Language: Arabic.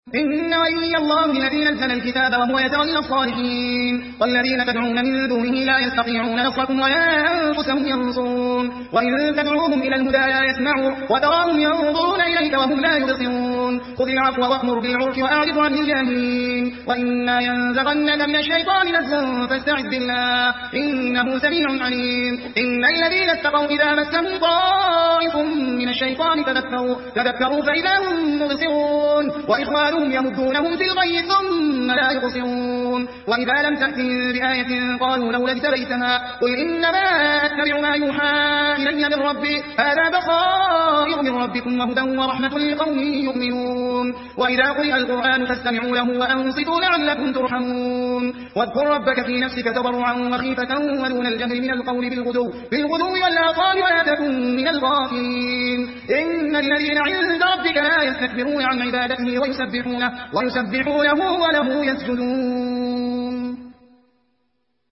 إن ولي الله الذي نزل الكتاب وهو يتولى الصالحين والذين تدعون من دونه لا يستطيعون نصركم ولا أنفسهم ينصرون وإن تدعوهم إلى الهدى لا يسمعوا وتراهم ينظرون إليك وهم لا يبصرون خذ العفو وأمر بالعرف وأعرض عن الجاهلين وإما ينزغنك من الشيطان نزغ فاستعذ بالله إنه سميع عليم إن الذين اتقوا إذا مسهم طائف من الشيطان تذكروا فإذا هم مبصرون وإخوانهم يمدونهم في الغي ثم لا يقصرون وإذا لم تأتهم بآية قالوا لولا اجتبيتها قل إنما أتبع ما يوحى إلي من ربي هذا بصائر من ربكم وهدى ورحمة لقوم يؤمنون وإذا قرئ القرآن فاستمعوا له وأنصتوا لعلكم ترحمون واذكر ربك في نفسك تضرعا وخيفة ودون الجهر من القول بالغدو والآصال ولا تكن من الغافلين إن الذين عند ربك لا يستكبرون عن عبادته ويسبحونه وله يسجدون